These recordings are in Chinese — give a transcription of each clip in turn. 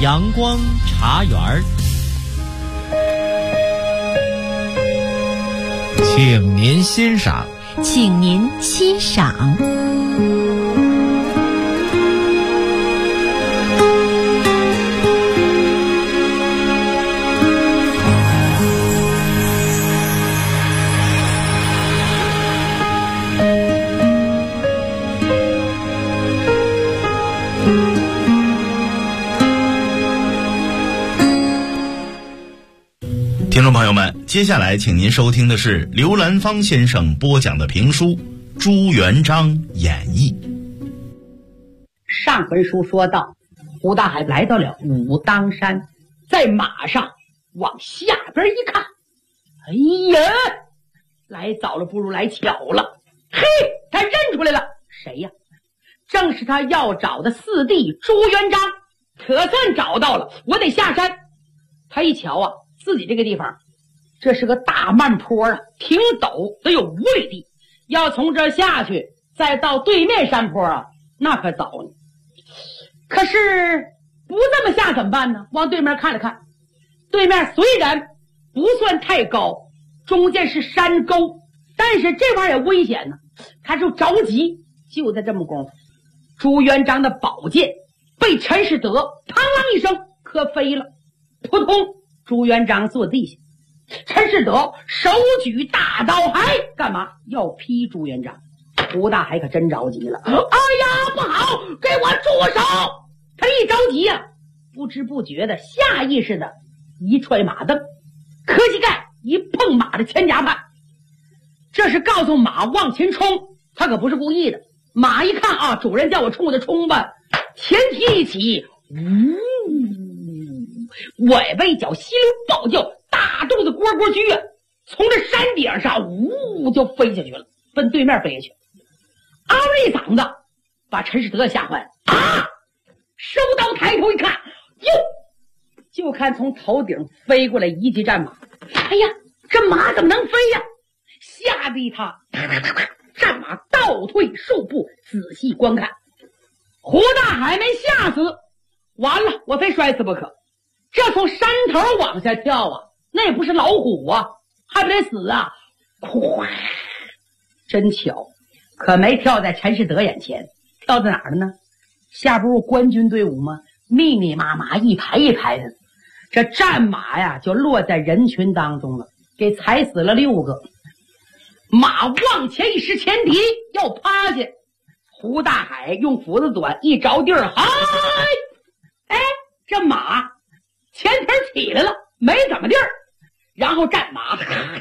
阳光茶园儿，请您欣赏。 请您欣赏。 听众朋友们，接下来请您收听的是刘兰芳先生播讲的评书《朱元璋演义》。 上回书说到，胡大海来到了武当山，在马上往下边一看，哎呀，来早了不如来巧了。嘿，他认出来了，谁呀？正是他要找的四弟朱元璋，可算找到了，我得下山。他一瞧啊，自己这个地方，这是个大慢坡啊，挺陡，得有5里地。要从这下去，再到对面山坡啊，那可早呢。可是不这么下怎么办呢？往对面看了看，对面虽然不算太高，中间是山沟，但是这玩意儿也危险呢。他就着急，就在这么功夫，朱元璋的宝剑被陈士德砰啷一声磕飞了，扑通，朱元璋坐地下。陈士德手举大刀，还干嘛？要劈朱元璋。胡大海可真着急了，哎呀，不好，给我住手！他一着急啊，不知不觉的下意识的一踹马蹬，磕膝盖一碰马的前甲板，这是告诉马往前冲，他可不是故意的。马一看啊，主人叫我冲我就冲吧，前蹄一起，尾巴一脚稀溜暴叫，大肚子蝈蝈居啊，从这山顶上就飞下去了，奔对面飞下去。嗷一嗓子，把陈士德吓坏了啊！收刀抬头一看，哟，就看从头顶飞过来一骑战马。哎呀，这马怎么能飞呀？吓得他战马倒退数步，仔细观看。胡大海没吓死，完了，我非摔死不可。这从山头往下跳啊，那也不是老虎啊，还不得死啊！咵，真巧，可没跳在陈士德眼前，跳在哪儿呢？下不是官军队伍吗？密密麻麻，一排一排的，这战马呀就落在人群当中了，给踩死了6个。马往前一失前蹄，要趴下。胡大海用斧子短一着地儿，嗨！哎，这马前蹄起来了，没怎么地儿，然后战马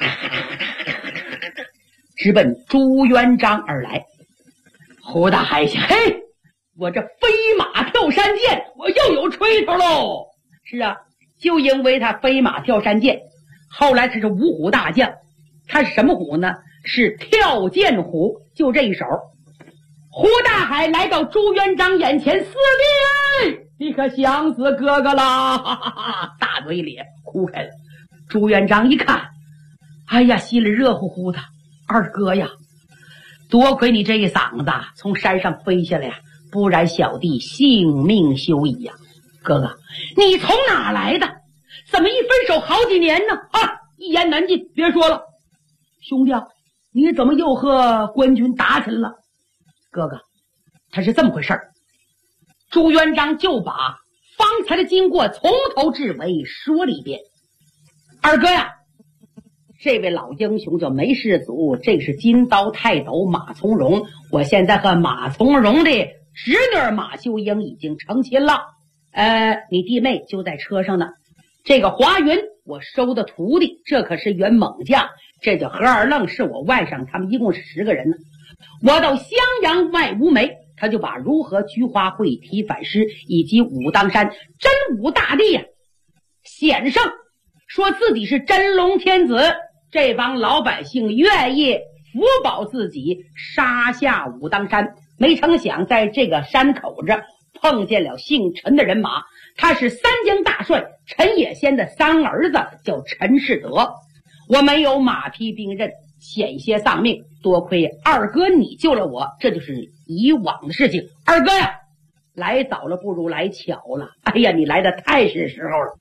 直奔朱元璋而来。胡大海想，嘿，我这飞马跳山剑，我又有吹头喽。是啊，就因为他飞马跳山剑，后来他是五虎大将。他是什么虎呢？是跳剑虎，就这一手。胡大海来到朱元璋眼前，四弟，你可想死哥哥啦！哈哈哈，大嘴咧哭开了。朱元璋一看，哎呀，心里热乎乎的。二哥呀，多亏你这一嗓子从山上飞下来呀，不然小弟性命休矣呀。哥哥，你从哪来的？怎么一分手好几年呢？啊，一言难尽，别说了。兄弟，你怎么又和官军打起来了？哥哥，他是这么回事儿。朱元璋就把方才的经过从头至尾说了一遍。二哥呀，这位老英雄叫梅世祖，这是金刀泰斗马从容。我现在和马从容的侄女马秀英已经成亲了，你弟妹就在车上呢。这个华云我收的徒弟，这可是员猛将，这叫何二愣，是我外甥，他们一共是10个人呢。我到襄阳外无梅，他就把如何菊花会提反师以及武当山真武大帝显圣，说自己是真龙天子，这帮老百姓愿意福保自己，杀下武当山。没成想在这个山口这碰见了姓陈的人马，他是3江大帅陈野先的3儿子，叫陈士德。我没有马匹兵刃，险些丧命，多亏二哥你救了我，这就是以往的事情。二哥呀， 来早了不如来巧了。哎呀，你来的太是时候了。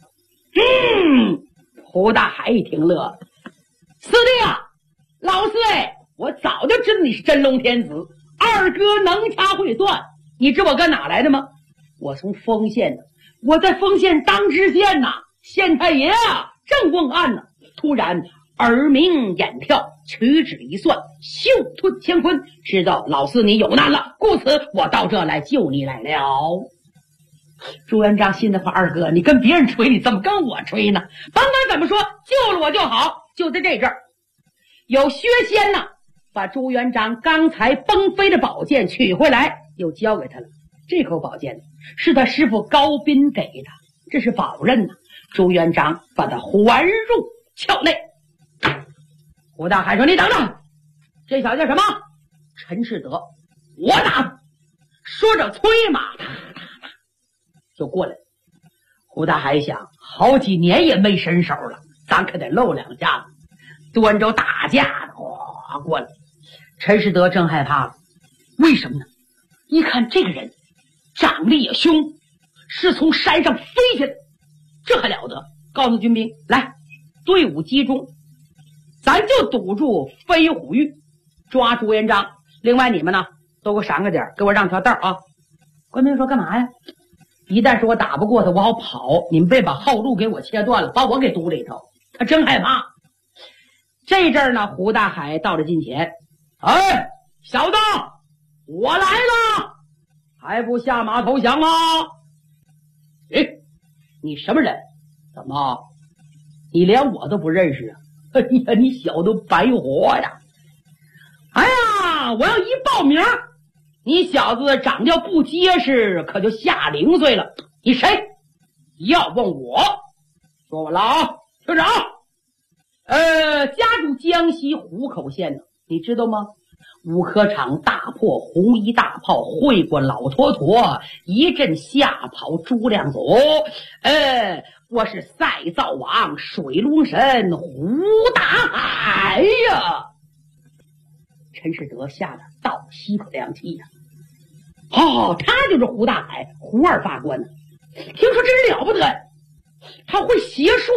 胡大海一听乐了，四弟啊，老四哎，我早就知道你是真龙天子，二哥能掐会算。你知我搁哪来的吗？我从丰县呢，我在丰县当知县呐，县太爷啊正问案呢，突然耳鸣眼跳，屈指一算，袖吞乾坤，知道老四你有难了，故此我到这来救你来了。朱元璋心的话，二哥你跟别人吹，你怎么跟我吹呢？甭管怎么说，救了我就好。就在这阵儿，有薛仙呐，把朱元璋刚才崩飞的宝剑取回来，又交给他了。这口宝剑是他师傅高斌给的，这是宝刃呐。朱元璋把他还入鞘内。胡大海说：“你等等，这小子叫什么？陈世德，我打他。”说着催马，就过来。胡大海想，好几年也没伸手了，咱可得露两下子。端着大架子哗过来。陈世德正害怕了，为什么呢？一看这个人长得也凶，是从山上飞下来，这还了得！告诉军兵，来，队伍集中，咱就堵住飞虎峪，抓朱元璋。另外你们呢，都给我闪个点，给我让条道啊！官兵说干嘛呀？一旦是我打不过他，我好跑，你们别把后路给我切断了，把我给堵里头。他真害怕。这阵儿呢，胡大海到了近前，哎，小子，我来了，还不下马投降吗？哎，你什么人？怎么，你连我都不认识啊？哎呀，你小子白活呀！哎呀，我要一报名，你小子长得不结实，可就下0岁了。你谁？要问我，说完了啊，听着啊。家住江西湖口县呢，你知道吗？五科场大破，红衣大炮会过老坨坨，一阵吓跑朱亮祖。我是赛灶王水龙神胡大海呀！陈世德吓得倒吸口凉气呀！哦，他就是胡大海，胡二法官呢。听说真是了不得，他会邪术。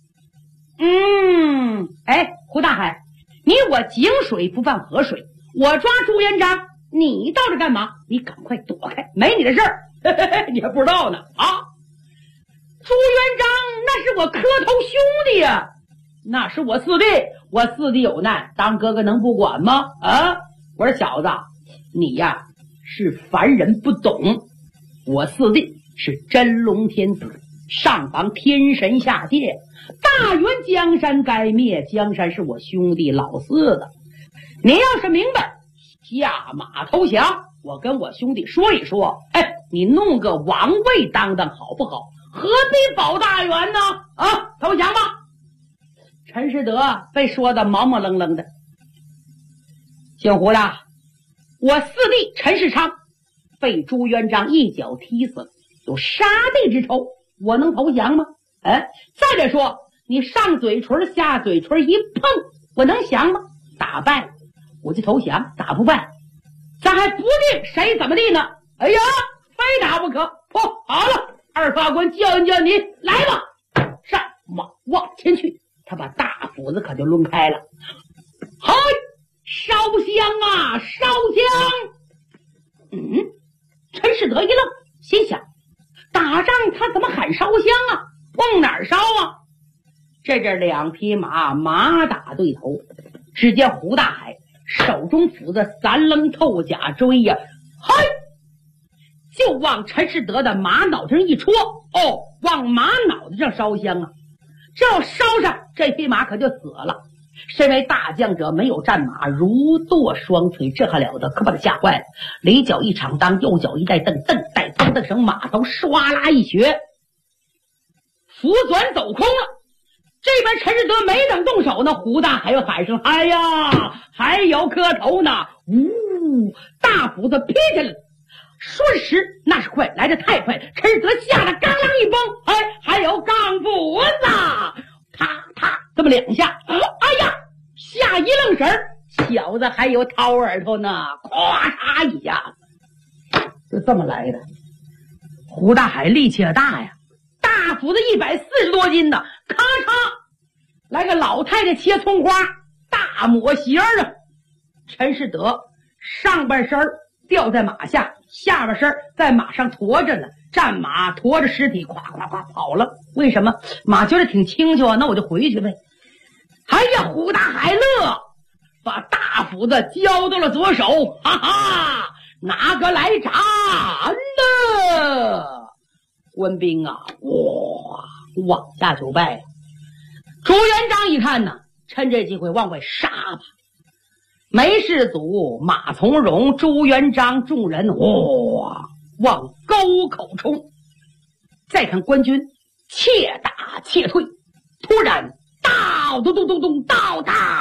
哎，胡大海，你我井水不犯河水，我抓朱元璋，你到这干嘛？你赶快躲开，没你的事儿。你还不知道呢啊！朱元璋那是我磕头兄弟呀，那是我四弟，我四弟有难，当哥哥能不管吗？啊！我说小子，你呀是凡人不懂，我四弟是真龙天子，上防天神下界，大元江山该灭，江山是我兄弟老四的。你要是明白，下马投降，我跟我兄弟说一说，哎，你弄个王位当当好不好？何必保大元呢？啊，投降吧！陈世德被说的毛毛愣愣的。姓胡的，我四弟陈世昌被朱元璋一脚踢死了，有杀弟之仇，我能投降吗？再者说，你上嘴唇下嘴唇一碰，我能降吗？打败了我就投降，打不败咱还不定谁怎么地呢。哎呀，非打不可！好了，二法官教训教训你，来吧！上马往前去，他把大斧子可就抡开了。嗨，烧香啊，烧香！陈世德一愣，心想：打仗他怎么喊烧香啊？往哪儿烧啊？这阵两匹马马打对头，只见胡大海手中斧子三棱透甲锥呀，嗨，就往陈世德的马脑袋上一戳，往马脑袋上烧香啊！这要烧上，这匹马可就死了。身为大将者，没有战马，如剁双腿，这还了得，可把他吓坏了。里脚一长当，右脚一带蹬，蹬带蹬蹬绳，马头唰啦一瘸，斧转走空了。这边陈世德没等动手呢，胡大海又喊声：“哎呀，还有磕头呢！”呜，大斧子劈下来了，瞬时那是快，来得太快了。陈世德吓得刚啷一崩，还有钢斧子，啪啪这么两下，哎呀，吓一愣神儿，小子还有掏耳朵呢，咵嚓一下子，就这么来的。 胡大海力气也大呀，大斧子140多斤的，咔嚓来个老太太切葱花，大抹斜啊！陈世德上半身吊在马下，下半身在马上驮着呢，战马驮着尸体，咵咵咵跑了。为什么？马觉得挺轻巧啊，那我就回去呗。哎呀，胡大海乐，把大斧子交到了左手，哈哈，拿个来斩呢！官兵啊，哇，往下就拜。朱元璋一看呢，趁这机会往外杀吧。梅世祖、马从容、朱元璋众人哇往沟口冲。再看官军且打且退，突然到咚咚咚咚到，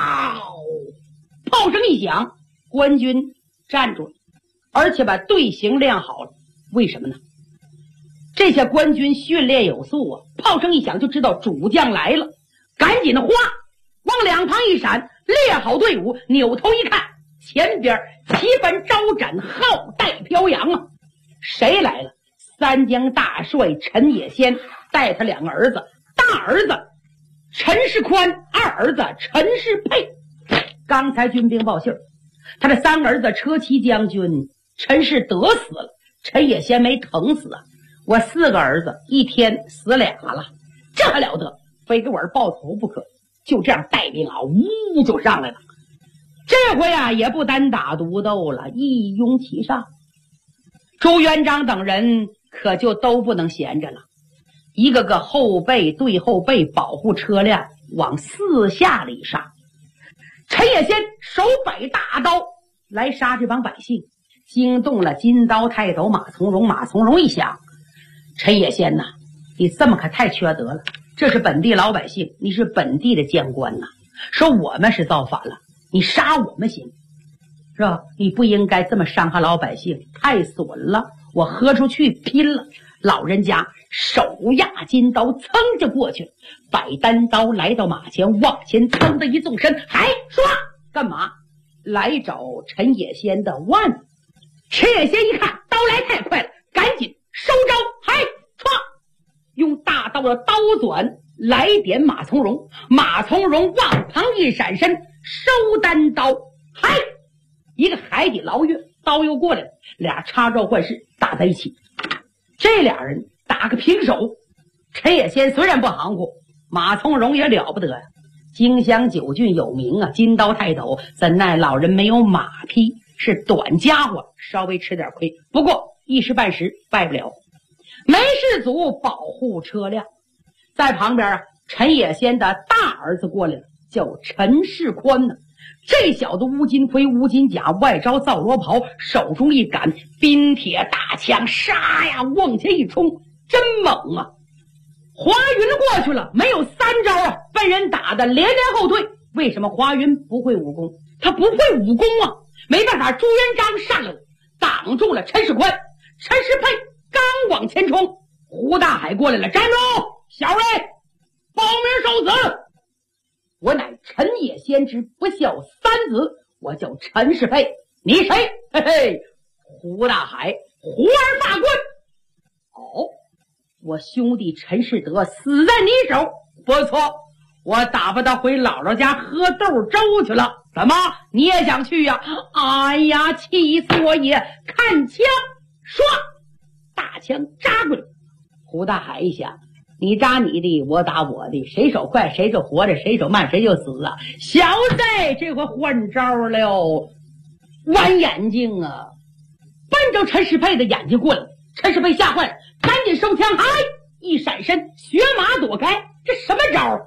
炮声一响，官军站住了，而且把队形练好了。为什么呢？这些官军训练有素啊，炮声一响就知道主将来了，赶紧的往两旁一闪，列好队伍，扭头一看，前边旗帆招展，号带飘扬啊！谁来了？三江大帅陈野先带他2个儿子，大儿子陈世宽，二儿子陈世佩。刚才军兵报信，他的3个儿子车骑将军陈世德死了，陈野先没疼死啊！我4个儿子一天死俩了，这还了得，非给我报仇不可。就这样带兵啊，呜就上来了。这回啊也不单打独斗了，一拥其上。朱元璋等人可就都不能闲着了，一个个后背对后背保护车辆，往4下里杀。陈野先手摆大刀来杀这帮百姓，惊动了金刀太斗马从容。马从容一想，陈野先呐，你这么可太缺德了，这是本地老百姓，你是本地的将官呐，说我们是造反了，你杀我们行是吧？你不应该这么伤害老百姓，太损了，我豁出去拼了。老人家手压金刀噌着过去，摆单刀来到马前，往前噌的一纵身，还唰干嘛？来找陈野先的腕子。陈野先一看刀来太快了，赶紧收招，还唰用大刀的刀转来点马从容。马从容往旁一闪身，收单刀，还一个海底捞月，刀又过来了，俩插招换式打在一起。这俩人打个平手。陈野先虽然不行乎，马从容也了不得呀，荆襄九郡有名啊，金刀太斗，怎奈老人没有马匹，是短家伙，稍微吃点亏。不过一时半时败不了。梅世祖保护车辆，在旁边啊，陈野先的大儿子过来了，叫陈世宽呢。这小子乌金盔乌金甲，外招皂罗袍，手中一杆冰铁大枪，杀呀往前一冲，真猛啊！华云过去了，没有3招啊，被人打得连连后退。为什么华云不会武功？他不会武功啊！没办法，朱元璋上来了，挡住了陈世宽。陈世佩刚往前冲，胡大海过来了，站住！小人报名受死！我乃陈野先之不孝3子，我叫陈世佩。你谁？嘿嘿，胡大海，胡儿发棍。哦，我兄弟陈世德死在你手，不错，我打发他回姥姥家喝豆粥去了。怎么你也想去呀？哎呀，气死我也！看枪，唰，大枪扎过来。胡大海一想，你扎你的，我打我的，谁手快谁就活着，谁手慢谁就死啊！小子，这回换招了，弯眼睛啊，奔着陈世佩的眼睛过来。陈世佩吓坏了，赶紧收枪，嗨，一闪身，学马躲开。这什么招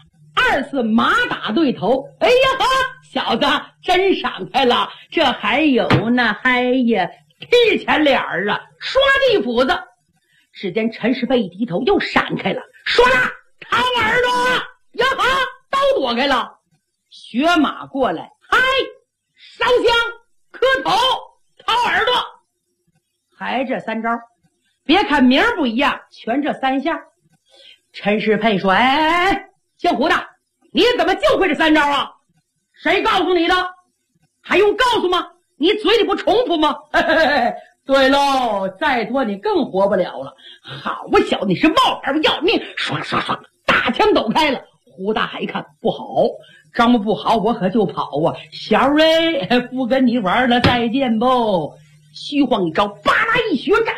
？2次马打对头。哎呀哈，小子真闪开了。这还有呢，嗨呀，踢前脸儿啊，刷地斧子。只见陈世佩一低头，又闪开了，唰啦，掏耳朵呀哈，都躲开了。学马过来，嗨，烧香磕头掏耳朵，还这3招。别看名不一样，全这3下。陈世佩说：“哎，姓胡的，你怎么就会这3招啊？谁告诉你的？还用告诉吗？你嘴里不重复吗？嘿嘿嘿， 对喽，再多你更活不了了。好啊，小子，你是冒牌要命，唰唰唰，大枪抖开了。胡大海一看不好，张不好，我可就跑啊！小瑞，不跟你玩了，再见不？虚晃一招，巴拉一血战，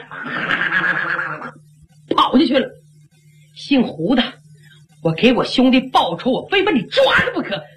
跑下去了。姓胡的，我给我兄弟报仇，我非把你抓着不可！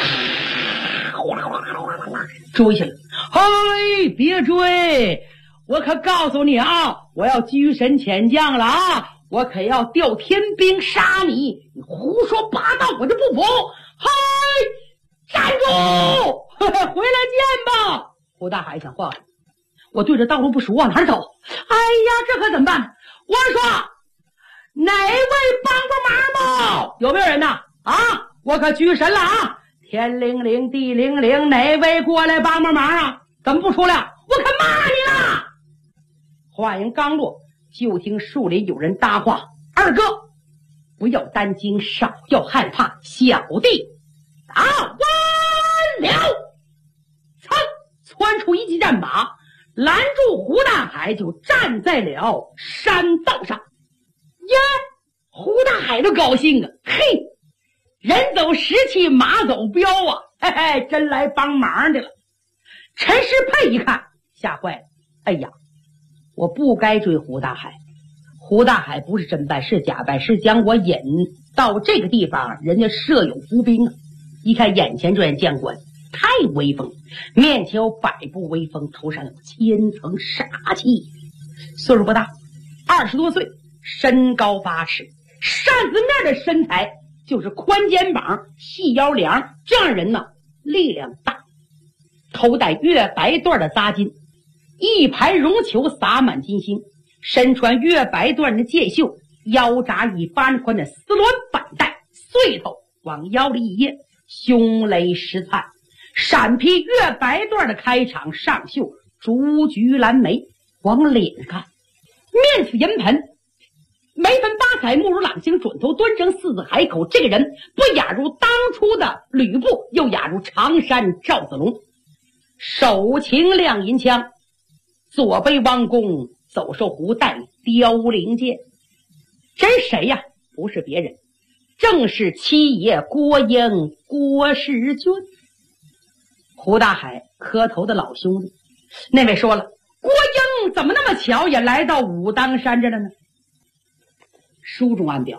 追下来，嘿，别追！我可告诉你啊，我要居神遣将了啊！我可要调天兵杀你！你胡说八道，我就不服！嘿，站住！回来见吧！胡大海想话了，我对着道路不熟，往哪儿走？哎呀，这可怎么办？我说，哪位帮帮忙吗？有没有人呢？啊，我可居神了啊！天灵灵，地灵灵，哪位过来帮帮忙啊？怎么不出来？我可骂你了！话音刚落，就听树林有人搭话：“二哥，不要担惊，少要害怕，小弟打完了。”噌，窜出一骑战马，拦住胡大海，就站在了山道上。耶，胡大海都高兴啊！嘿，人走石气，马走镖啊！嘿嘿，真来帮忙的了。陈师佩一看，吓坏了。哎呀，我不该追胡大海。胡大海不是真败，是假败，是将我引到这个地方，人家设有伏兵啊！一看眼前这员将官太威风，面前有百步威风，头上有千层杀气，岁数不大，20多岁，身高8尺，扇子面的身材，就是宽肩膀细腰梁，这样人呢力量大，头戴月白缎的扎巾，一排绒球洒满金星，身穿月白缎的箭袖，腰扎一般宽的丝鸾板带，穗头往腰里一掖，胸勒石灿，闪披月白缎的开场上袖，竹菊蓝眉，往脸看，面似银盆，眉分8彩，目如朗星，准头端正，四字海口。这个人不亚如当初的吕布，又亚如常山赵子龙。手擎亮银枪，左背弯弓，走兽胡带凋零剑。这是谁呀？不是别人，正是七爷郭英郭世军。胡大海磕头的老兄弟，那位说了，郭英怎么那么巧也来到武当山这了呢？书中暗表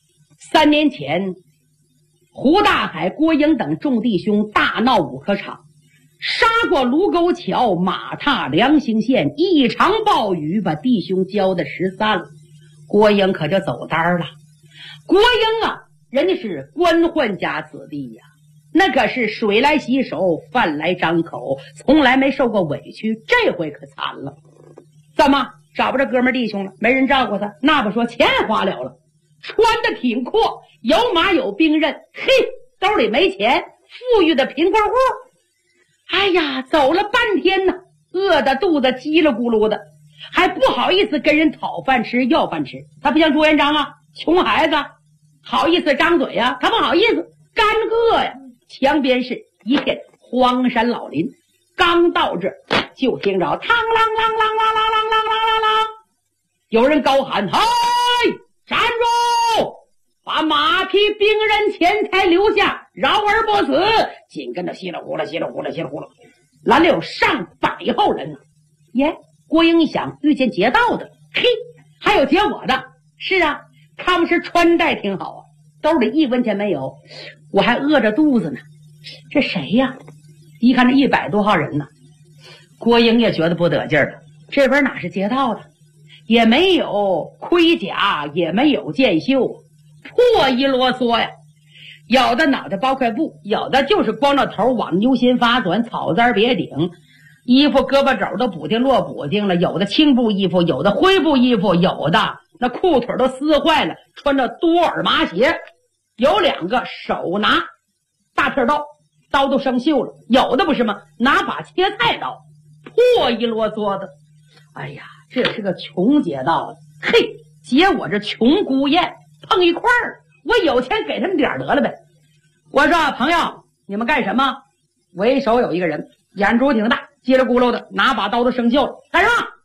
，3年前胡大海、郭英等众弟兄大闹五科场，杀过卢沟桥，马踏梁兴县，一场暴雨把弟兄浇得失散了。郭英可就走单了。郭英啊，人家是官宦家子弟呀，那可是水来洗手，饭来张口，从来没受过委屈，这回可惨了。怎么找不着哥们弟兄了？没人照顾他，那不说钱花了，穿的挺阔，有马有兵刃，嘿，兜里没钱，富裕的贫困户。哎呀，走了半天呢，饿得肚子叽里咕噜的，还不好意思跟人讨饭吃要饭吃。他不像朱元璋啊，穷孩子好意思张嘴呀，他不好意思，干饿呀。墙边是一片荒山老林，刚到这就听着嘡啷啷啷啷啷啷啷啷啷，有人高喊：“嗨，站住！把马匹、兵刃、钱财留下，饶而不死！”紧跟着稀里呼啦稀里呼啦稀里呼啦，拦了有上百号人呢。耶，郭英一想，遇见劫道的，嘿，还有劫我的。是啊，他们是穿戴挺好啊，兜里1文钱没有，我还饿着肚子呢。这谁呀？一看这100多号人呢，郭英也觉得不得劲儿了。这边哪是劫道的，也没有盔甲，也没有箭袖，破衣啰嗦呀。有的脑袋包块布，有的就是光着头往牛心发短，草簪别顶，衣服胳膊肘都补丁落补丁了，有的青布衣服，有的灰布衣服，有的那裤腿都撕坏了，穿着多耳麻鞋，有2个手拿大片刀，刀都生锈了，有的不是吗？拿把切菜刀，破衣啰嗦的。哎呀，这也是个穷劫道的，嘿，劫我这穷孤雁碰一块儿，我有钱给他们点得了呗。我说朋友，你们干什么？为首有一个人，眼珠挺大，叽里咕噜的，拿把刀都生锈了。干什么？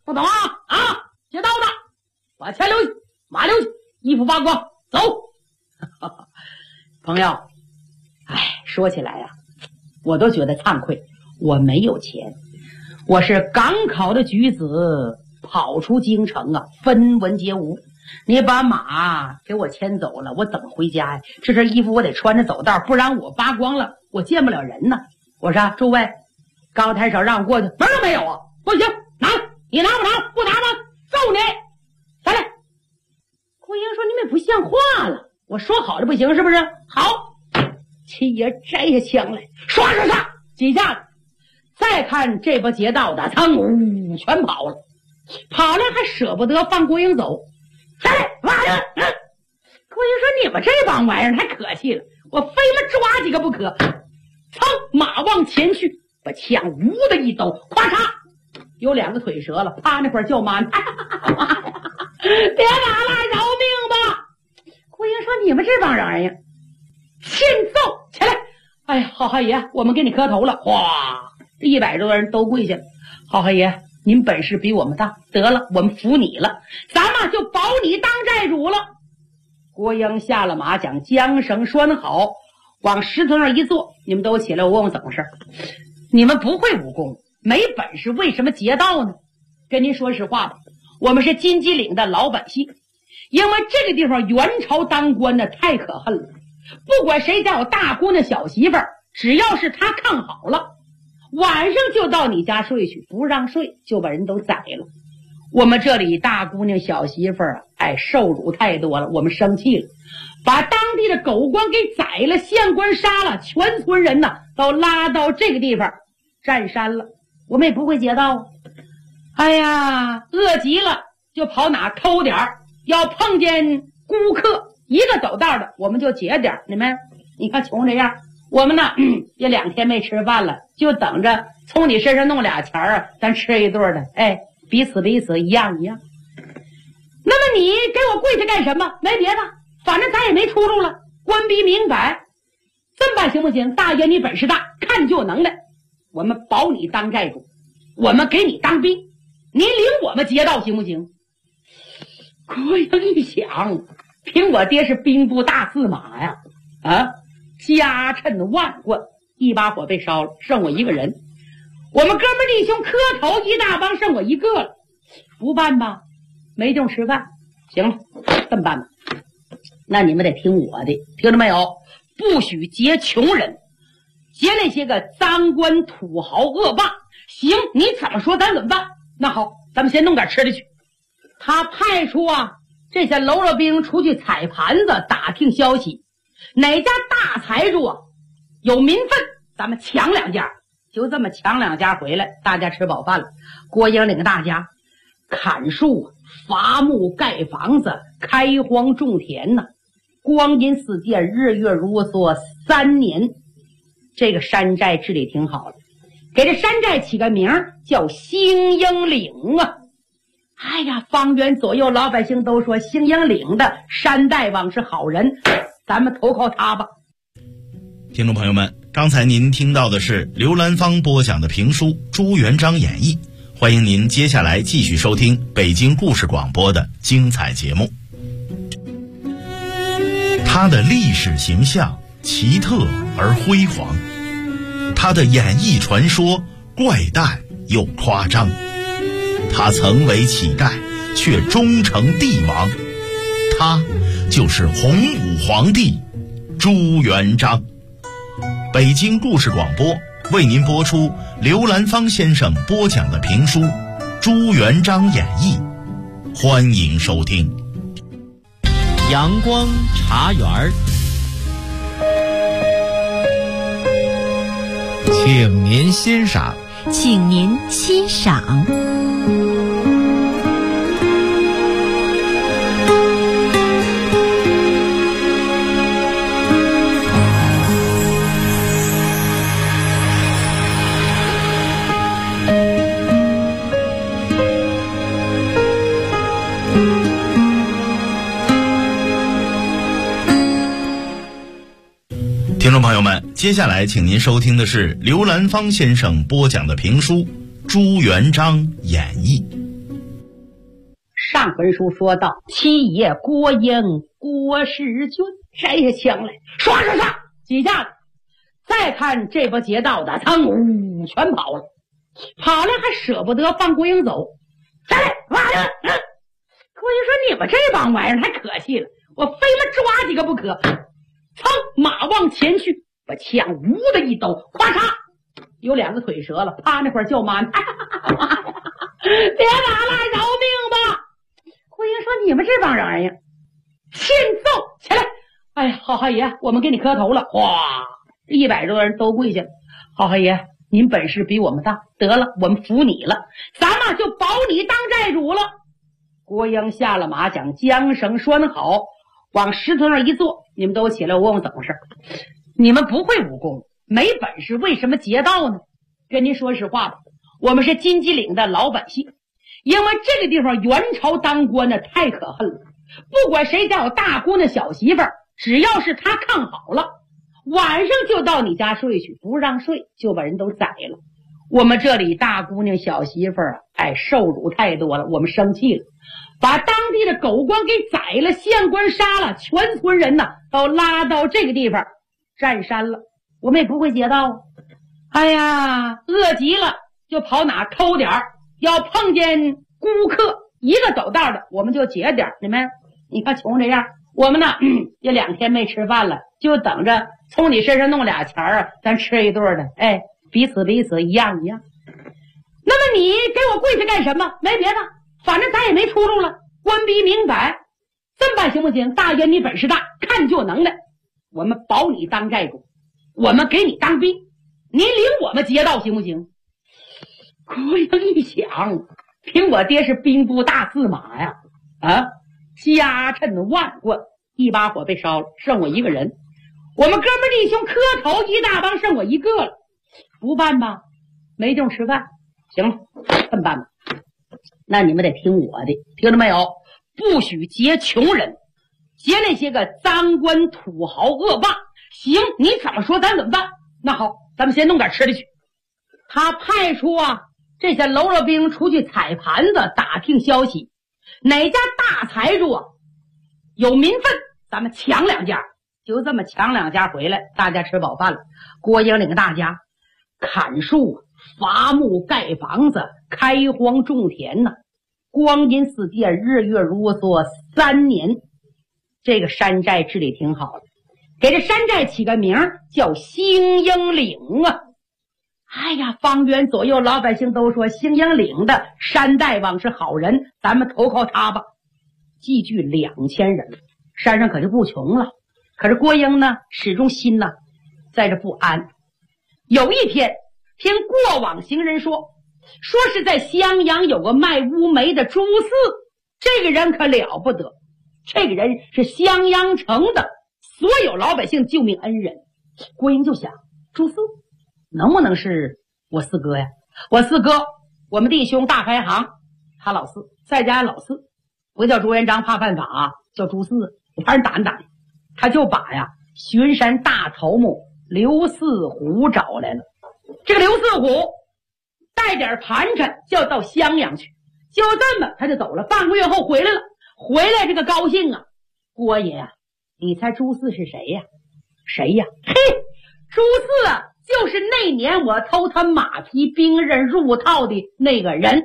不懂啊？劫道的，把钱留下，马留下，衣服扒光，走。朋友，说起来呀，我都觉得惭愧，我没有钱，我是刚考的举子，跑出京城啊，分文皆无。你把马给我牵走了，我怎么回家呀？这身衣服我得穿着走道，不然我扒光了，我见不了人呢。我说诸位，高抬手让我过去，门都没有啊！不行，拿来，你拿不拿？不拿吗？揍你！下来。郭英说：“你们也不像话了，我说好了不行是不是？好，七爷摘下枪来，刷刷刷几下子，再看这波劫道的，噌呜全跑了，跑了还舍不得放郭英走。下来，完了。郭英说：“你们这帮玩意儿太可气了，我非么抓几个不可。”噌，马往前去，把枪呜的一抖，咵嚓，有2个腿折了，趴那块儿叫妈，别打了，饶命吧！郭英说：“你们这帮人呀，欠揍起来！哎呀，好汉爷，我们给你磕头了。”哗，这100多人都跪下了。好汉爷，您本事比我们大，得了，我们服你了，咱们就保你当寨主了。郭英下了马，将缰绳拴好，往石头上一坐，你们都起来，我问问怎么回事。你们不会武功，没本事，为什么劫道呢？跟您说实话吧，我们是金鸡岭的老百姓，因为这个地方元朝当官的太可恨了，不管谁家有大姑娘小媳妇儿，只要是他看好了，晚上就到你家睡去，不让睡就把人都宰了。我们这里大姑娘小媳妇儿受辱太多了，我们生气了，把当地的狗官给宰了，县官杀了，全村人呢都拉到这个地方占山了。我们也不会劫道啊，哎呀，饿极了就跑哪偷点儿，要碰见顾客一个走道的我们就劫点儿。你看穷这样，我们呢也2天没吃饭了，就等着从你身上弄俩钱儿咱吃一顿的，彼此一样。那么你给我跪下干什么？没别的，反正咱也没出路了，官逼民反，这么办行不行？大爷你本事大，看就能耐，我们保你当寨主，我们给你当兵，您领我们劫道行不行？郭英一想，凭我爹是兵部大司马呀，家趁万贯，一把火被烧了，剩我一个人。我们哥们弟兄磕头一大帮，剩我一个了，不办吧，没地方吃饭。行了，这么办吧，那你们得听我的，听着没有？不许劫穷人，劫那些个赃官土豪恶霸。行，你怎么说咱怎么办？那好，咱们先弄点吃的去。他派出这些喽啰兵出去踩盘子，打听消息，哪家大财主有民愤，咱们抢2家。就这么抢2家回来，大家吃饱饭了。郭英领大家砍树、伐木、盖房子、开荒种田呢，光阴似箭，日月如梭，3年，这个山寨治理挺好的，给这山寨起个名叫星英岭啊。方圆左右老百姓都说星英岭的山大王是好人，咱们投靠他吧。 听众朋友们，刚才您听到的是刘兰芳播讲的评书《朱元璋演义》，欢迎您接下来继续收听北京故事广播的精彩节目。他的历史形象奇特而辉煌，他的演义传说怪诞又夸张，他曾为乞丐却终成帝王，他就是洪武皇帝朱元璋。北京故事广播为您播出刘兰芳先生播讲的评书《朱元璋演义》，欢迎收听。 阳光茶园，请您欣赏。 请您欣赏。 听众朋友们，接下来请您收听的是刘兰芳先生播讲的评书《朱元璋演义》， 上文书说道：七爷郭英、郭世军摘下枪来，刷刷刷几下子，再看这波劫道的，噌呜全跑了，跑了还舍不得放郭英走。下来，哇！郭英说：“你们这帮玩意儿太可气了，我非么抓几个不可。”噌，马往前去，把枪呜的一抖，咵嚓，有两个腿折了，趴那块叫妈，别打了，饶命吧！郭英说：“你们这帮人呀，欠揍！起来！哎呀，好爷，我们给你磕头了。”哗，100多人都跪下了。好爷，您本事比我们大，得了，我们服你了，咱们就保你当寨主了。郭英下了马，将缰绳拴好，往石头上一坐，你们都起来，我问问怎么回事。你们不会武功，没本事，为什么劫道呢？跟您说实话吧，我们是金鸡岭的老百姓，因为这个地方元朝当官的太可恨了，不管谁家有大姑娘小媳妇儿，只要是他看好了，晚上就到你家睡去，不让睡就把人都宰了。我们这里大姑娘小媳妇儿受辱太多了，我们生气了，把当地的狗官给宰了，县官杀了，全村人呢都拉到这个地方占山了。我们也不会劫道，哎呀，饿极了就跑哪偷点儿，要碰见顾客一个走道的我们就劫点儿。你看穷这样，我们呢也2天没吃饭了，就等着从你身上弄俩钱儿咱吃一顿的，彼此一样。那么你给我跪下干什么？没别的，反正咱也没出路了，官逼明摆，这么办行不行？大爷你本事大，看就能耐，我们保你当寨主，我们给你当兵，您领我们劫道行不行？郭英一想，凭我爹是兵部大司马呀，家趁万贯，一把火被烧了，剩我一个人，我们哥们弟兄磕头一大帮，剩我一个了，不办吧，没地方吃饭，行了，这么办吧，那你们得听我的，听着没有？不许劫穷人，劫那些个赃官土豪恶霸。行，你怎么说咱怎么办？那好，咱们先弄点吃的去。他派出这些喽啰兵出去踩盘子，打听消息，哪家大财主有民愤，咱们抢2家。就这么抢2家回来，大家吃饱饭了。郭英领大家砍树、伐木、盖房子、开荒种田呢，光阴似箭，日月如梭，3年，这个山寨治理挺好的，给这山寨起个名叫星英岭啊。哎呀，方圆左右老百姓都说星英岭的山大王是好人，咱们投靠他吧。聚2000人，山上可就不穷了。可是郭英呢，始终心呢在这不安。有一天听过往行人说是在襄阳有个卖乌梅的朱四，这个人可了不得，这个人是襄阳城的所有老百姓救命恩人。郭英就想，朱四能不能是我四哥呀？我四哥，我们弟兄大开行，他老四，再加老四，不叫朱元璋怕犯法，叫朱四，我怕人打。他就把巡山大头目刘四虎找来了。这个刘四虎带点盘缠就要到襄阳去，就这么他就走了，半个月后回来了。回来这个高兴啊，郭爷你猜朱四是谁呀？谁呀？嘿，朱四就是那年我偷他马匹兵刃入套的那个人。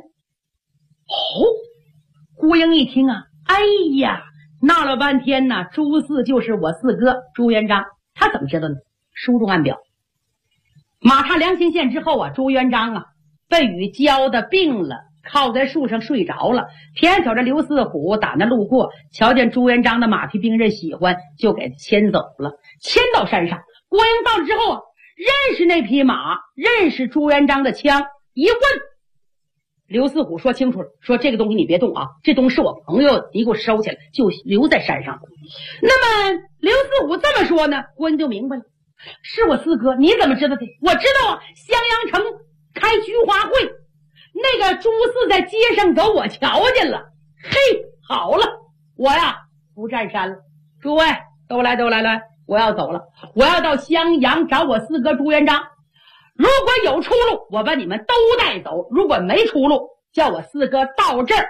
郭英一听哎呀，闹了半天呢，朱四就是我四哥朱元璋。他怎么知道呢？书中暗表，马踏梁清县之后朱元璋被雨浇的病了，靠在树上睡着了。天瞅着刘四虎打那路过，瞧见朱元璋的马匹兵刃喜欢，就给牵走了，牵到山上。郭英到了之后认识那匹马，认识朱元璋的枪，一问刘四虎说清楚了，说这个东西你别动这东西是我朋友，你给我收起来，就留在山上。那么刘四虎这么说呢，郭英就明白了，是我四哥。你怎么知道的？我知道襄阳城开菊花会，那个朱四在街上走，我瞧见了。嘿，好了，我不占山了。诸位都来，我要走了，我要到襄阳找我四哥朱元璋。如果有出路，我把你们都带走；如果没出路，叫我四哥到这儿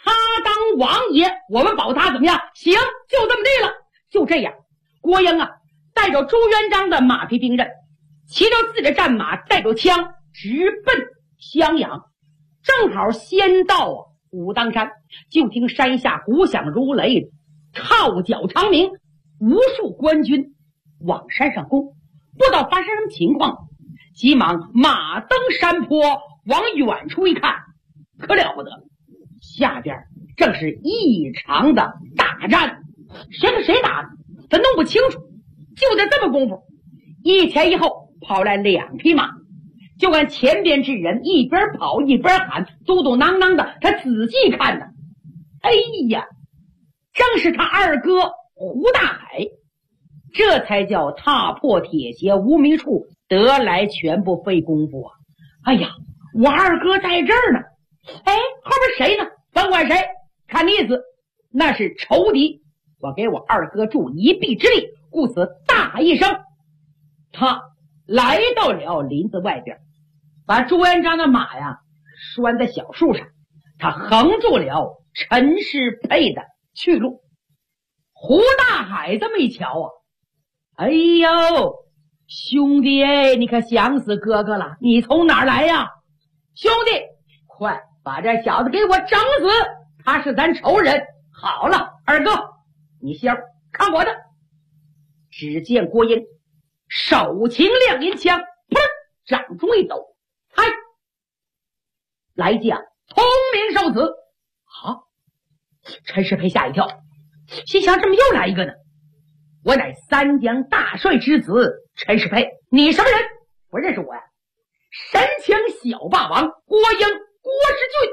他当王爷，我们保他怎么样？行，就这么地了。就这样，郭英啊，带着朱元璋的马匹兵刃，骑着自己的战马，带着枪，直奔襄阳。正好先到武当山，就听山下鼓响如雷，号角长鸣，无数官军往山上攻。不知道发生什么情况，急忙马登山坡，往远处一看，可了不得，下边正是异常的大战，谁跟谁打的他弄不清楚。就在这么功夫，一前一后跑来2匹马，就看前边之人一边跑一边喊，嘟嘟囔囔的。他仔细看呢，哎呀，正是他二哥胡大海。这才叫踏破铁鞋无觅处，得来全不费功夫啊！哎呀，我二哥在这儿呢。哎，后边谁呢？甭管谁，看你意思，那是仇敌。我给我二哥助一臂之力，故此大喊一声。他来到了林子外边，把朱元璋的马呀拴在小树上，他横住了陈师沛的去路。胡大海这么一瞧啊，哎呦，兄弟，你可想死哥哥了，你从哪儿来呀？兄弟，快把这小子给我整死，他是咱仇人。好了，二哥，你歇会儿，看我的。只见郭英手擎亮银枪，砰，掌中一抖，嗨，来将通明受死。好，陈师沛吓一跳，心想这么又来一个呢？我乃三江大帅之子陈师沛，你什么人？不认识我呀？神枪小霸王郭英，郭士俊。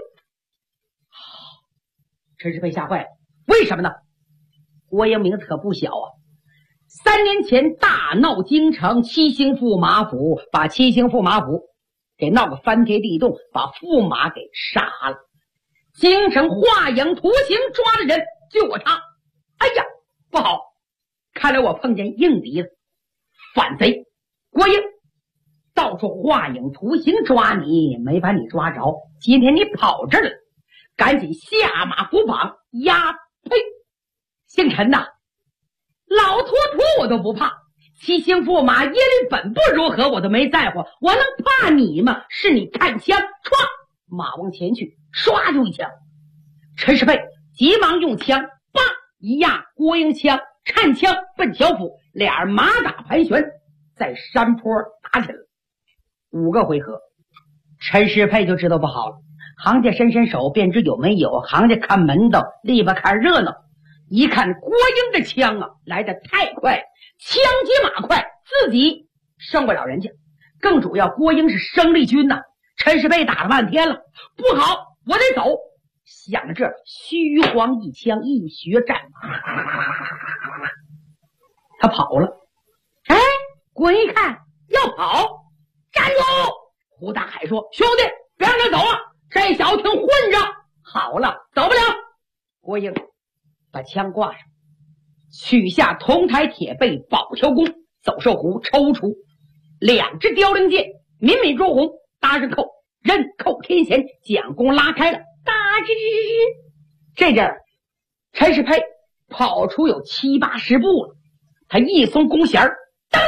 陈师沛吓坏了，为什么呢？郭英名字可不小啊！3年前大闹京城，七星驸马府，把七星驸马府给闹个翻天地动，把驸马给杀了。京城画影图形抓的人就我他。哎呀，不好！看来我碰见硬敌了，反贼郭英，到处画影图形抓你，没把你抓着。今天你跑这儿了，赶紧下马伏绑押。呸！姓陈呐，老脱兔我都不怕，七星驸马耶律本部如何我都没在乎，我能怕你吗？是你看枪，唰，马往前去，唰就一枪。陈师沛急忙用枪，叭一压郭英枪，颤枪奔小府，俩人马打盘旋，在山坡打起来了。5个回合，陈师沛就知道不好了。行家伸伸手便知有没有，行家看门道，立马看热闹。一看郭英的枪啊来得太快，枪急马快，自己胜不了人家。更主要郭英是生力军呐，陈师沛打了半天了，不好，我得走。想着这虚晃一枪，一学战马，他跑了。哎，郭英一看要跑，站住！胡大海说：“兄弟，别让他走啊！这小子挺混着。”好了，走不了。郭英把枪挂上，取下铜台铁背宝条弓，走兽壶抽出2支凋零箭，敏敏如虹，搭上扣，刃扣天弦，将弓拉开了，嘎吱吱吱。这阵儿陈师沛跑出有7、80步了，他一松弓弦，当了，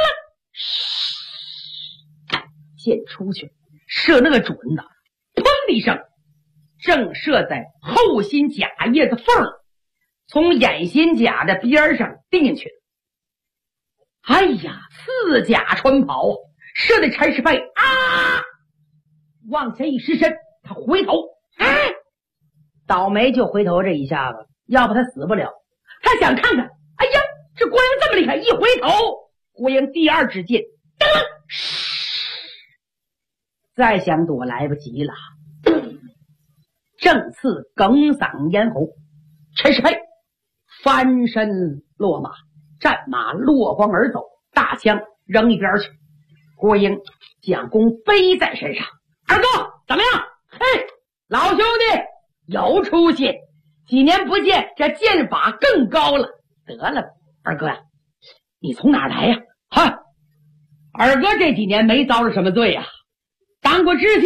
箭出去，射那个准的，砰的一声，正射在后心甲叶子缝了，从眼心甲的边上钉进去。哎呀，四甲穿袍，射的陈师沛啊，往前一失身，他回头，哎，倒霉就回头这一下子，要不他死不了。他想看看，哎呀，这郭英这么厉害，一回头，郭英第2支箭，噔，再想躲来不及了，正刺哽嗓咽喉。陈师沛翻身落马，战马落荒而走，大枪扔一边去。郭英将弓背在身上，二哥怎么样？嘿，老兄弟有出息，几年不见，这剑法更高了。得了，二哥呀，你从哪儿来呀？哈，二哥这几年没遭了什么罪呀，当过知县，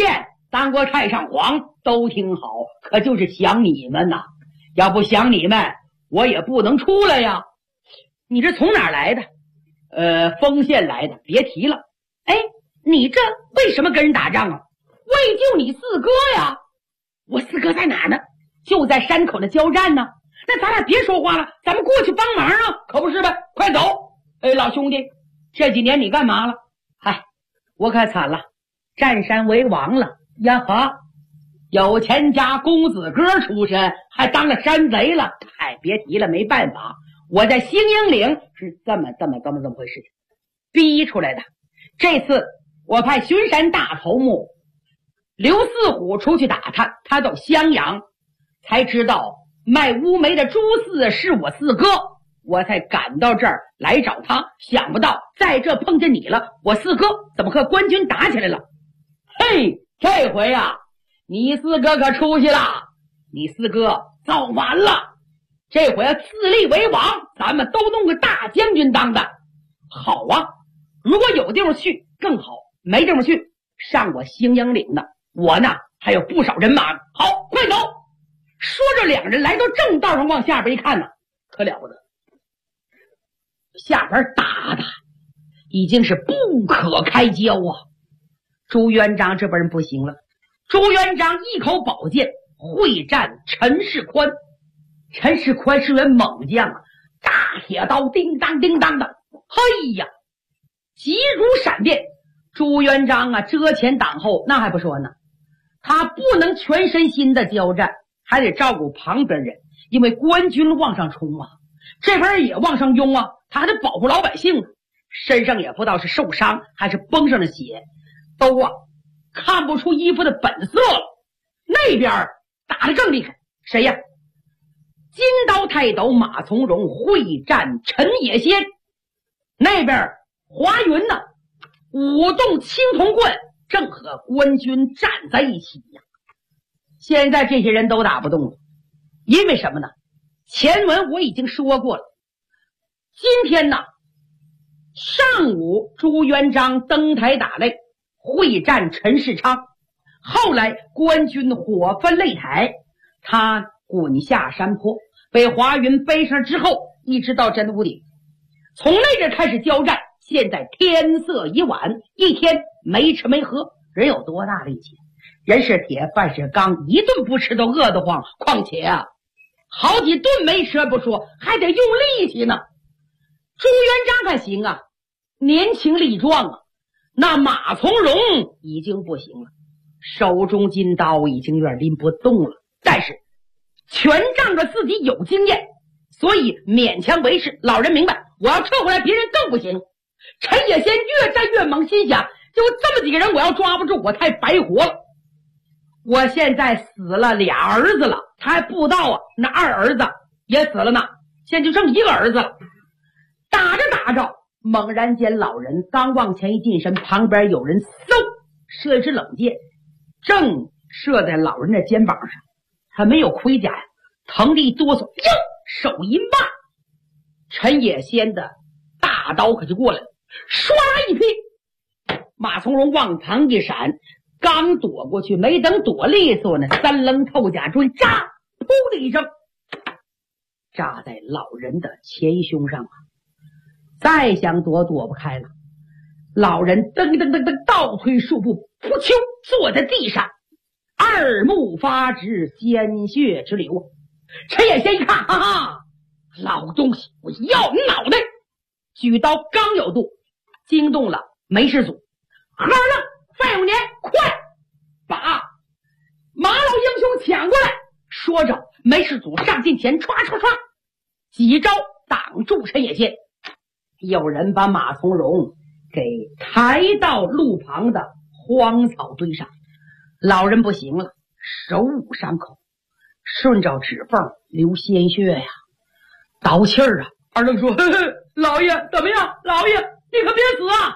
当过太上皇都挺好，可就是想你们呐。要不想你们，我也不能出来呀。你这从哪儿来的？丰县来的，别提了。哎，你这为什么跟人打仗啊？为救你四哥呀。我四哥在哪儿呢？就在山口的交战呢。那咱俩别说话了，咱们过去帮忙啊，可不是呗？快走！老兄弟，这几年你干嘛了？嗨，我可惨了，占山为王了呀！哈，有钱家公子哥出身，还当了山贼了。嗨，别提了，没办法，我在兴英岭是这么回事，逼出来的。这次我派巡山大头目刘四虎出去打他，他到襄阳才知道卖乌梅的朱四是我四哥，我才赶到这儿来找他。想不到在这碰见你了，我四哥怎么和官军打起来了？嘿，这回啊，你四哥可出息了，你四哥造反了。这回自立为王，咱们都弄个大将军当的。好啊，如果有地方去更好，没地方去，上我兴英岭的，我呢还有不少人马。好，快走！说着两人来到正道上，往下边一看呢，可了不得，下边打的已经是不可开交啊。朱元璋这边人不行了，朱元璋一口宝剑会战陈世宽。陈世宽是员猛将啊，大铁刀叮当叮当的，嘿呀，急如闪电。朱元璋啊，遮前挡后，那还不说呢，他不能全身心的交战，还得照顾旁边人，因为官军往上冲啊，这边也往上拥啊，他还得保护老百姓啊，身上也不知道是受伤还是崩上了血，都啊看不出衣服的本色了。那边打得更厉害，谁呀？金刀泰斗马从容会战陈野先。那边华云呢，舞动青铜棍，正和官军站在一起呀。现在这些人都打不动了，因为什么呢？前文我已经说过了，今天呢上午朱元璋登台打擂会战陈世昌，后来官军火分擂台，他滚下山坡，被华云背上之后，一直到真屋顶，从那阵开始交战。现在天色已晚，一天没吃没喝，人有多大力气？人是铁，饭是钢，一顿不吃都饿得慌。况且啊，好几顿没吃不说，还得用力气呢。朱元璋还行啊，年轻力壮啊。那马从容已经不行了，手中金刀已经有点拎不动了，但是全仗着自己有经验，所以勉强为是。老人明白，我要撤回来，别人更不行。陈野先越战越猛，心想就这么几个人，我要抓不住，我太白活了。我现在死了俩儿子了，他还不知道啊，那二儿子也死了呢，现在就剩一个儿子了。打着打着，猛然间老人刚往前一近身，旁边有人嗖射一支冷箭，正射在老人的肩膀上。他没有盔甲呀，疼得一哆嗦，手一慢，陈野先的大刀可就过来了，唰一劈，马从容往旁一闪，刚躲过去，没等躲利索呢，三棱透甲锥扎，噗的一声扎在老人的前胸上啊！再想躲不开了。老人噔噔噔噔倒退数步，扑丘坐在地上，二目发直，鲜血直流。陈野先一看，哈哈，老东西，我要你脑袋！举刀刚有度，惊动了梅世祖。何愣范永年，快把马老英雄抢过来！说着，梅世祖上近前，唰唰唰几招挡住陈野先。有人把马从容给抬到路旁的荒草堆上，老人不行了，手捂伤口，顺着指缝流鲜血呀，倒气儿啊。二愣说：“嘿嘿，老爷怎么样？老爷你可别死啊！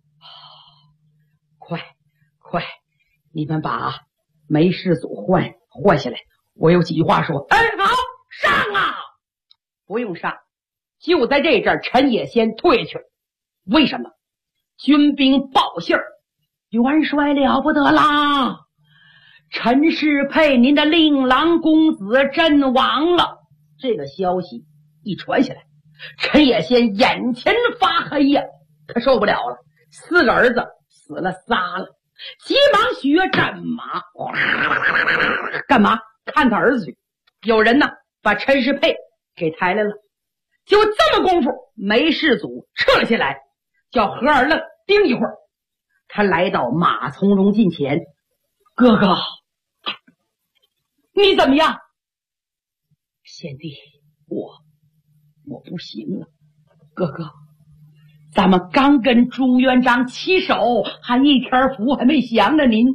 快，你们把梅世祖换下来，我有几句话说。”哎，好，上啊！不用上，就在这阵陈野先退去了。为什么？军兵报信儿，元帅了不得啦！ 陈世佩您的令郎公子阵亡了。这个消息一传下来，陈野先眼前发黑呀，他受不了了，4个儿子死了仨了，急忙许愿战马，干嘛？看他儿子去。有人呢把陈世佩给抬来了，就这么功夫，梅世祖撤了下来，叫何二愣盯一会儿。他来到马从容近前，哥哥，你怎么样？贤弟，我不行了。哥哥，咱们刚跟朱元璋起手，还一天福还没享呢。您，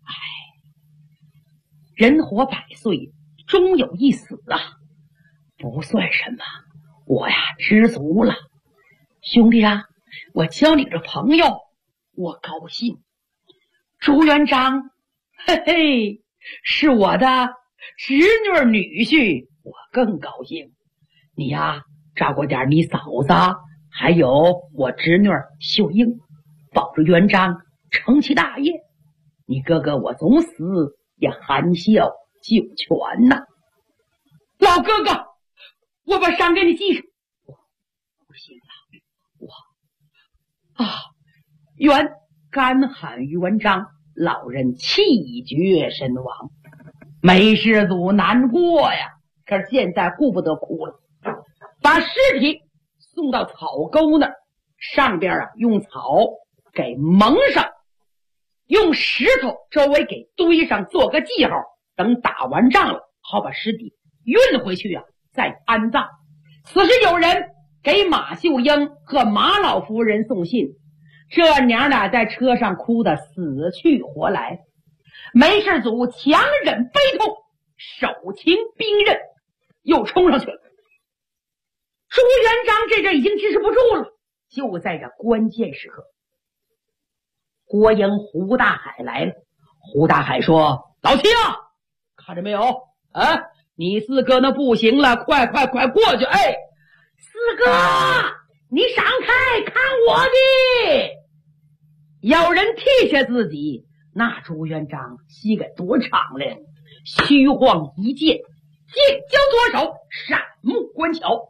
人活100岁，终有一死啊，不算什么，我呀知足了。兄弟啊，我交你这朋友，我高兴。朱元璋，嘿嘿，是我的侄女女婿，我更高兴。你呀，照顾点你嫂子，还有我侄女秀英，保住元璋成其大业。你哥哥我总死也含笑九泉呐。老哥哥，我把伤给你系上。不行了，原干喊元璋，老人气绝身亡。梅世祖难过呀，可是现在顾不得哭了，把尸体送到草沟那儿，上边用草给蒙上，用石头周围给堆上，做个记号，等打完仗了，好把尸体运回去再安葬。此时有人给马秀英和马老夫人送信，这娘俩在车上哭得死去活来。梅世祖强忍悲痛，手擎兵刃，又冲上去了。朱元璋这阵已经支持不住了，就在这关键时刻，郭英胡大海来了。胡大海说：“老七啊，看着没有啊？你四哥那不行了，快过去！哎，四哥，你闪开，看我的！”有人替下自己，那朱元璋膝盖多敞亮，虚晃一剑，剑交左手，闪目观瞧。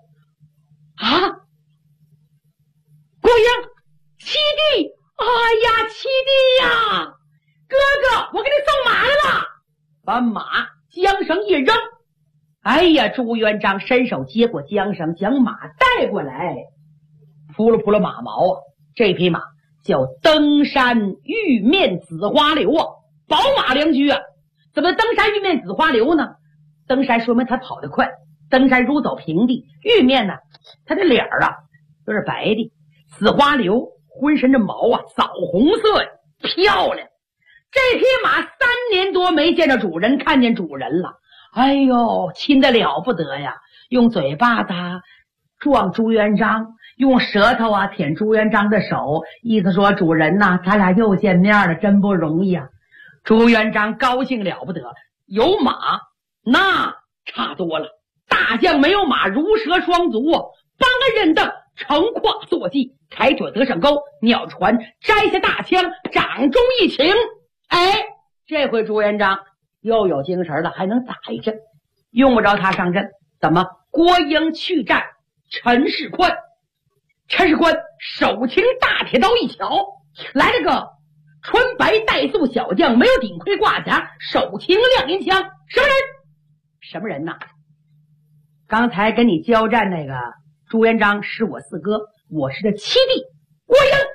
郭英，七弟，哎呀，七弟呀，哥哥，我给你送马来了。把马缰绳一扔，哎呀，朱元璋伸手接过缰绳，将马带过来，扑了马毛啊，这匹马叫登山玉面紫花流啊，宝马良驹啊。怎么登山玉面紫花流呢？登山说明他跑得快，登山如走平地，玉面呢，他的脸都是白的，紫花流浑身的毛枣红色呀，漂亮。这匹马3年多没见着主人，看见主人了，哎呦，亲得了不得呀！用嘴巴子撞朱元璋，用舌头舔朱元璋的手，意思说主人呐，咱俩又见面了，真不容易啊！朱元璋高兴了不得，有马那差多了，大将没有马，如蛇双足啊！帮个人的乘胯坐骑，抬腿得上钩，鸟船摘下大枪，掌中一擎。哎，这回朱元璋又有精神了，还能打一阵，用不着他上阵。怎么？郭英去战陈世宽，陈世宽手擎大铁刀一瞧，来了个穿白带素小将，没有顶盔挂甲，手擎亮银枪。什么人？什么人呐？刚才跟你交战那个朱元璋是我四哥，我是他七弟郭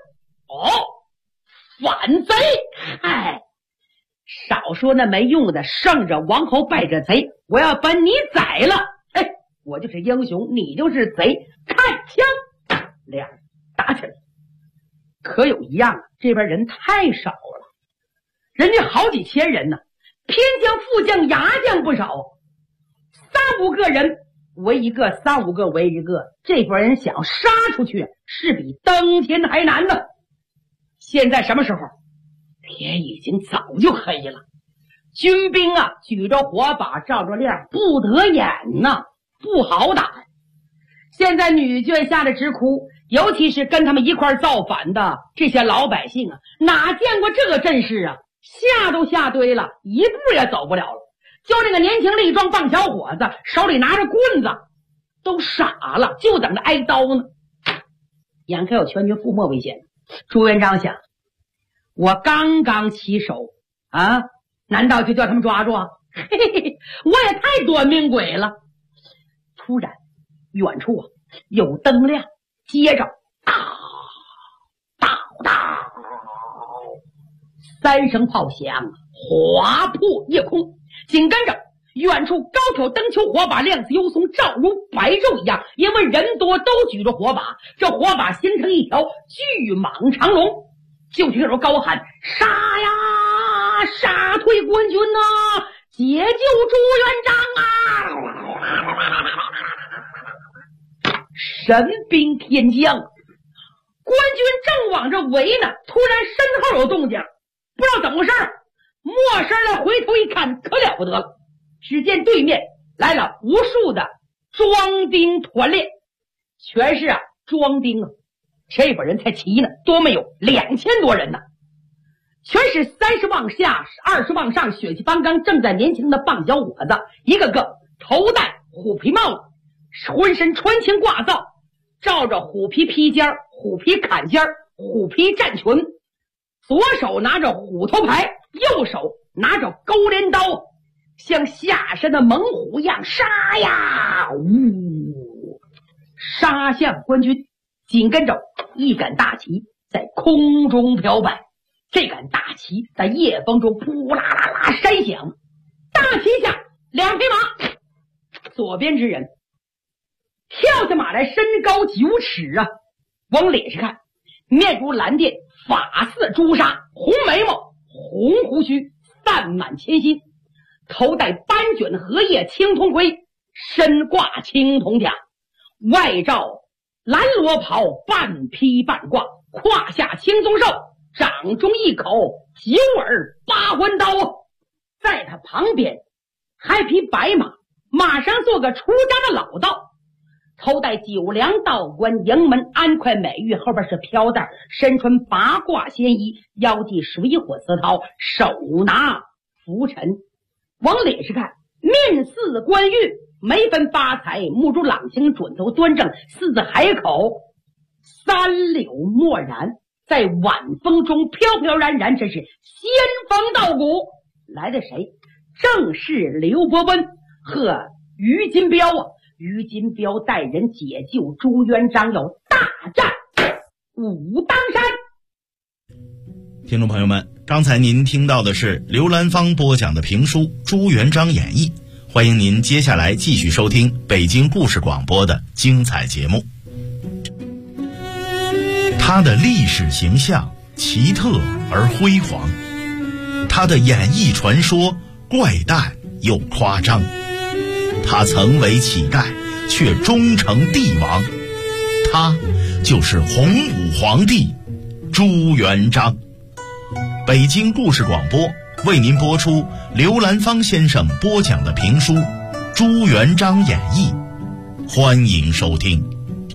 英。反贼！哎，少说那没用的，胜者王侯败者贼，我要把你宰了。哎，我就是英雄，你就是贼，开枪！俩人打起来。可有一样这边人太少了，人家好几千人呢，偏将副将牙将不少，3、5个人为一个，3、5个为一个，这波人想杀出去是比登天还难呢。现在什么时候？天已经早就黑了，军兵举着火把照着亮，不得眼呐，不好打。现在女眷吓得直哭，尤其是跟他们一块造反的这些老百姓哪见过这个阵势吓都吓堆了，一步也走不了了。就那个年轻力壮棒小伙子手里拿着棍子，都傻了，就等着挨刀呢。眼看有全军覆没危险，朱元璋想，我刚刚起手啊，难道就叫他们抓住？嘿嘿嘿，我也太短命鬼了。突然远处有灯亮，接着3声炮响，划破夜空。紧跟着远处高挑灯球火把亮似幽松，照如白昼一样，因为人多都举着火把，这火把形成一条巨蟒长龙。就听有高喊，杀呀，杀退官军啊，解救朱元璋啊！神兵天降，官军正往这围呢，突然身后有动静，不知道怎么回事，没声了，回头一看，可了不得了，只见对面来了无数的庄丁团练，全是庄丁啊，这帮人才齐呢，多没有2000多人呢，全是30往下20往上，血气方刚，正在年轻的棒小伙子，一个个头戴虎皮帽子，浑身穿青挂罩，罩着虎皮披肩、虎皮坎肩、虎皮战裙，左手拿着虎头牌，右手拿着勾镰刀，像下山的猛虎一样杀呀！呜，杀向官军。紧跟着一杆大旗在空中飘摆，这杆大旗在夜风中扑啦啦啦山响。大旗下2匹马，左边之人跳下马来，身高9尺啊，往脸上看，面如蓝靛，发似朱砂，红眉毛，红胡须，散满铅心，头戴斑卷荷叶青铜盔，身挂青铜甲，外罩蓝罗袍，半披半挂，胯下青松兽，掌中一口9耳8环刀。在他旁边还匹白马，马上做个出家的老道，头戴9梁道冠，迎门安块美玉，后边是飘带，身穿八卦仙衣，腰系水火丝绦，手拿拂尘。往脸上看，面似冠玉，眉分八彩，目珠朗清，准头端正，四字海口，三柳漠然，在晚风中飘飘然然，真是仙风道骨。来的谁？正是刘伯温和于金彪啊！于金彪带人解救朱元璋，要大战武当山。 听众朋友们，刚才您听到的是刘兰芳播讲的评书《朱元璋演义》，欢迎您接下来继续收听北京故事广播的精彩节目。他的历史形象奇特而辉煌，他的演义传说怪诞又夸张，他曾为乞丐却终成帝王，他就是洪武皇帝朱元璋。北京故事广播为您播出刘兰芳先生播讲的评书《朱元璋演义》，欢迎收听。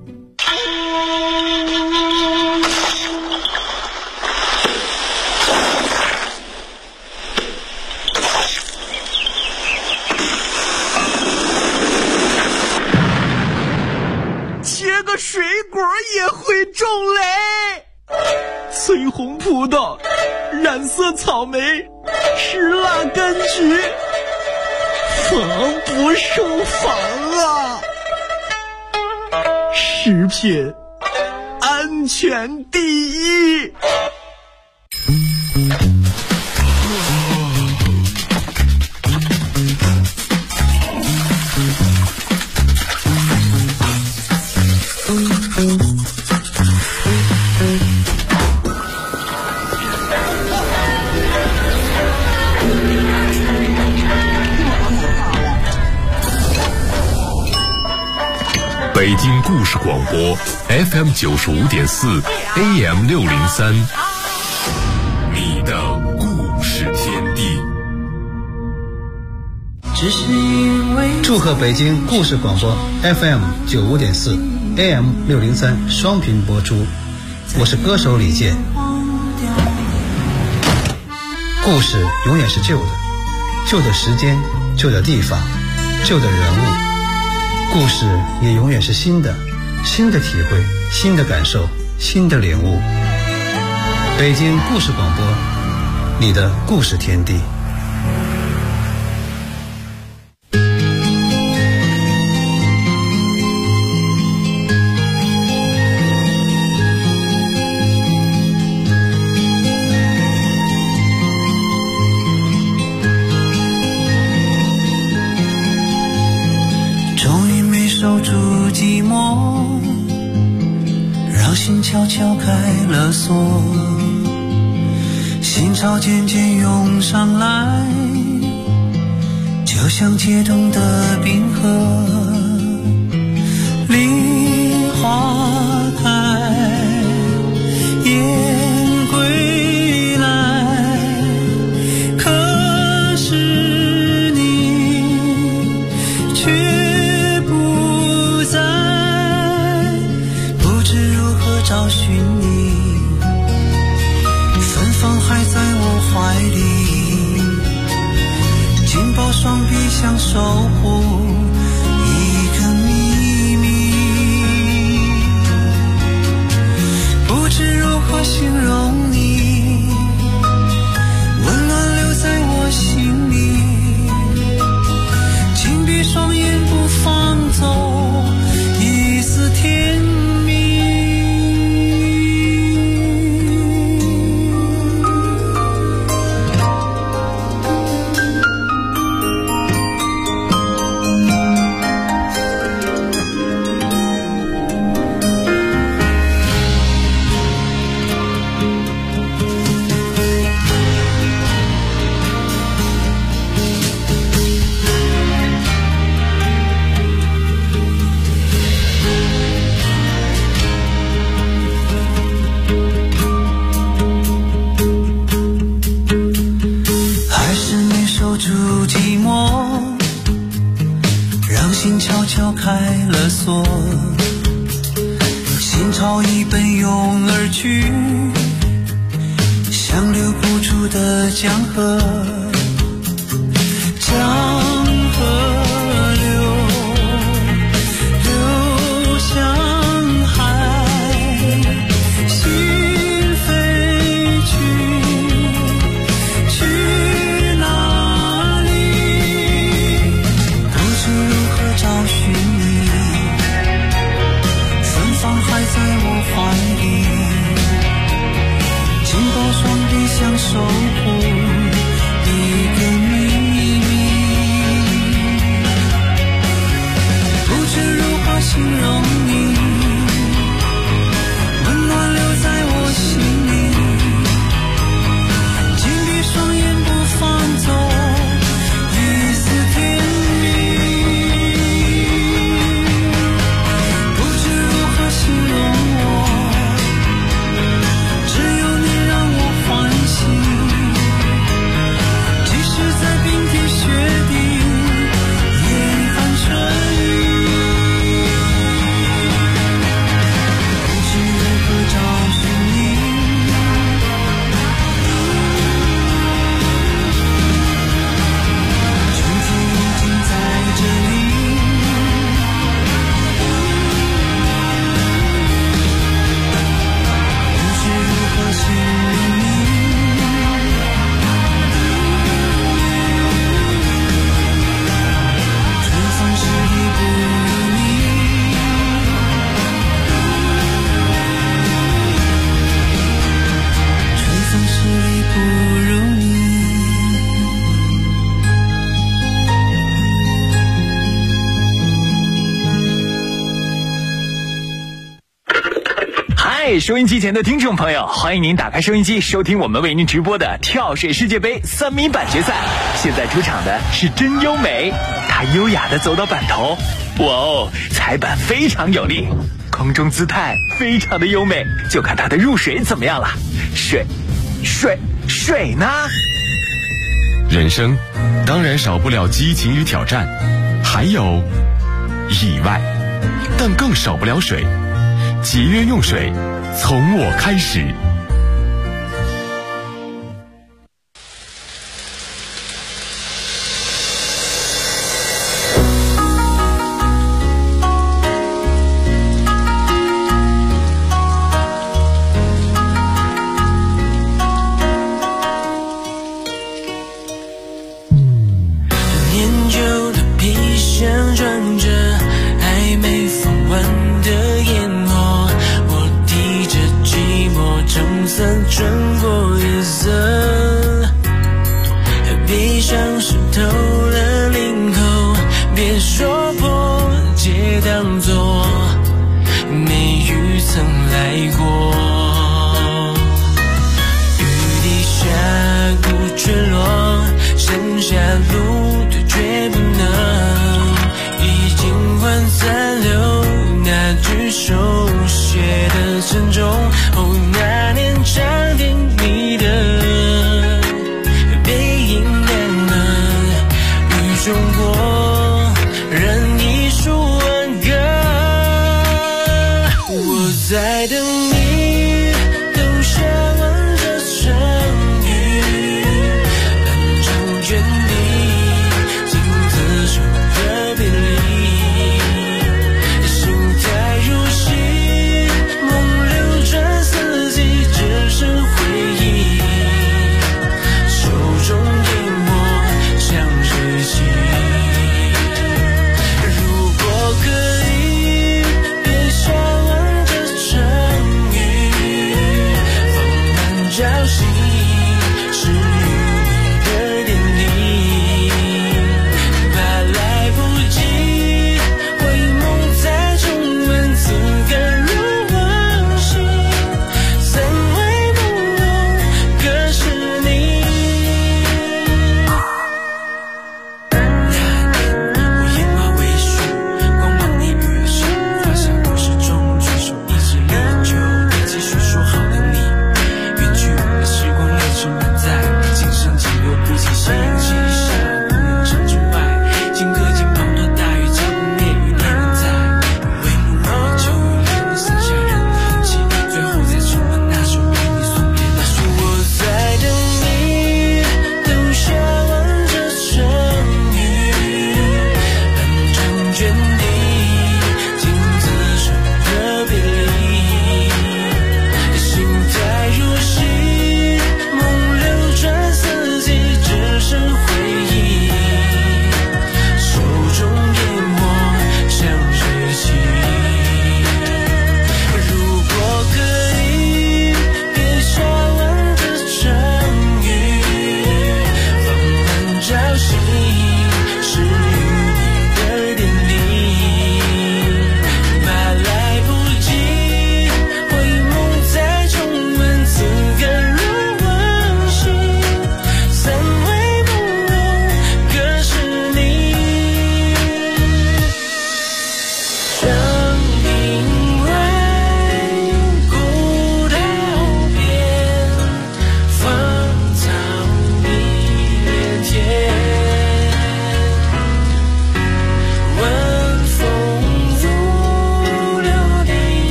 切个水果也会种雷，翠红葡萄，染色草莓，石蜡柑橘，防不胜防啊！食品安全第一。 北京故事广播 FM 95.4 AM 603，你的故事天地。 祝贺北京故事广播 FM 95.4 AM 603双频播出，我是歌手李健。 故事永远是旧的，旧的时间，旧的地方，旧的人物。故事也永远是新的，新的体会，新的感受，新的领悟。北京故事广播，你的故事天地。 守住寂寞，让心悄悄开了锁，心潮渐渐涌上来，就像解冻的冰河。梨花开，雁归来，可是你却找寻你，芬芳还在我怀里，紧抱双臂想守护一个秘密，不知如何形容你，温暖留在我心里，紧闭双眼不放走一丝甜蜜。开了锁，心潮已奔涌而去，像留不住的江河，江河流向海，心飞去哪里？不知如何找寻你，芬芳还在我怀里，紧抱双臂想守护一个秘密，不知如何形容你，温暖留在我心里，紧闭双眼不放走一丝甜蜜，不知如何形容我，只有你让我欢喜，即使在冰天雪地严寒春雨，不知如何找寻你，春天已经在这里，不知如何形容你，春风十里不如你，春风十里不如你。 嗨，收音机前的听众朋友，欢迎您打开收音机，收听我们为您直播的跳水世界杯3米板决赛。现在出场的是真优美，她优雅地走到板头，哇哦，踩板非常有力，空中姿态非常的优美，就看她的入水怎么样了。水呢？ 人生当然少不了激情与挑战，还有意外，但更少不了水。节约用水，从我开始。 来过。雨滴下，孤坠落，剩下路途却不能，已经换残留那句手写的沉重。哦，那年长天你的背影亮了，雨中过任一束挽歌，我在等你。